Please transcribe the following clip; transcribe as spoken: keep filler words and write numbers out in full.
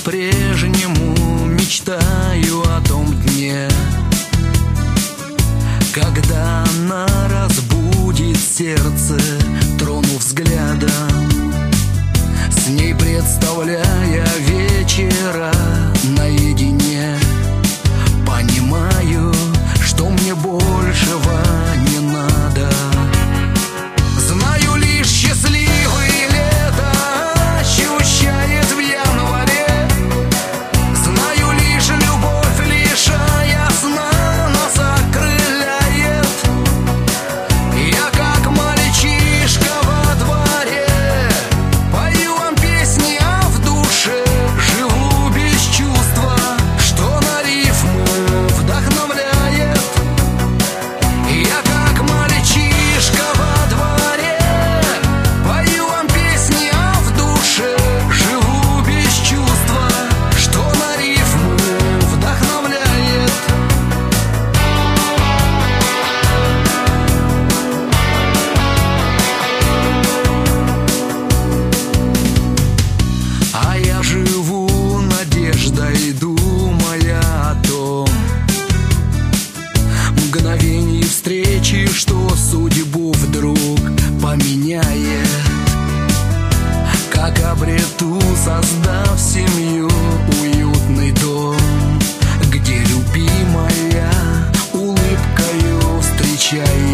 по-прежнему мечтаю о том дне, когда она разбудит сердце, тронув взглядом, с ней представляя вечера наедине. Понимаю, что мне большего не надо. Знаю лишь, счастливое лето ощущает в январе. Знаю лишь, любовь, лишая сна, нас окрыляет. Я как мальчишка во дворе пою вам песни, а в душе живу без чувства, что на рифмы вдохновляет. Я как мальчишка во дворе пою вам песни, а в душе живу без чувства, что на рифмы вдохновляет. А я живу надеждой, думая о том мгновении встречи, что судьбу вдруг поменяет. Как обрету, создав семью, уютный дом, где любимая улыбкою встречает.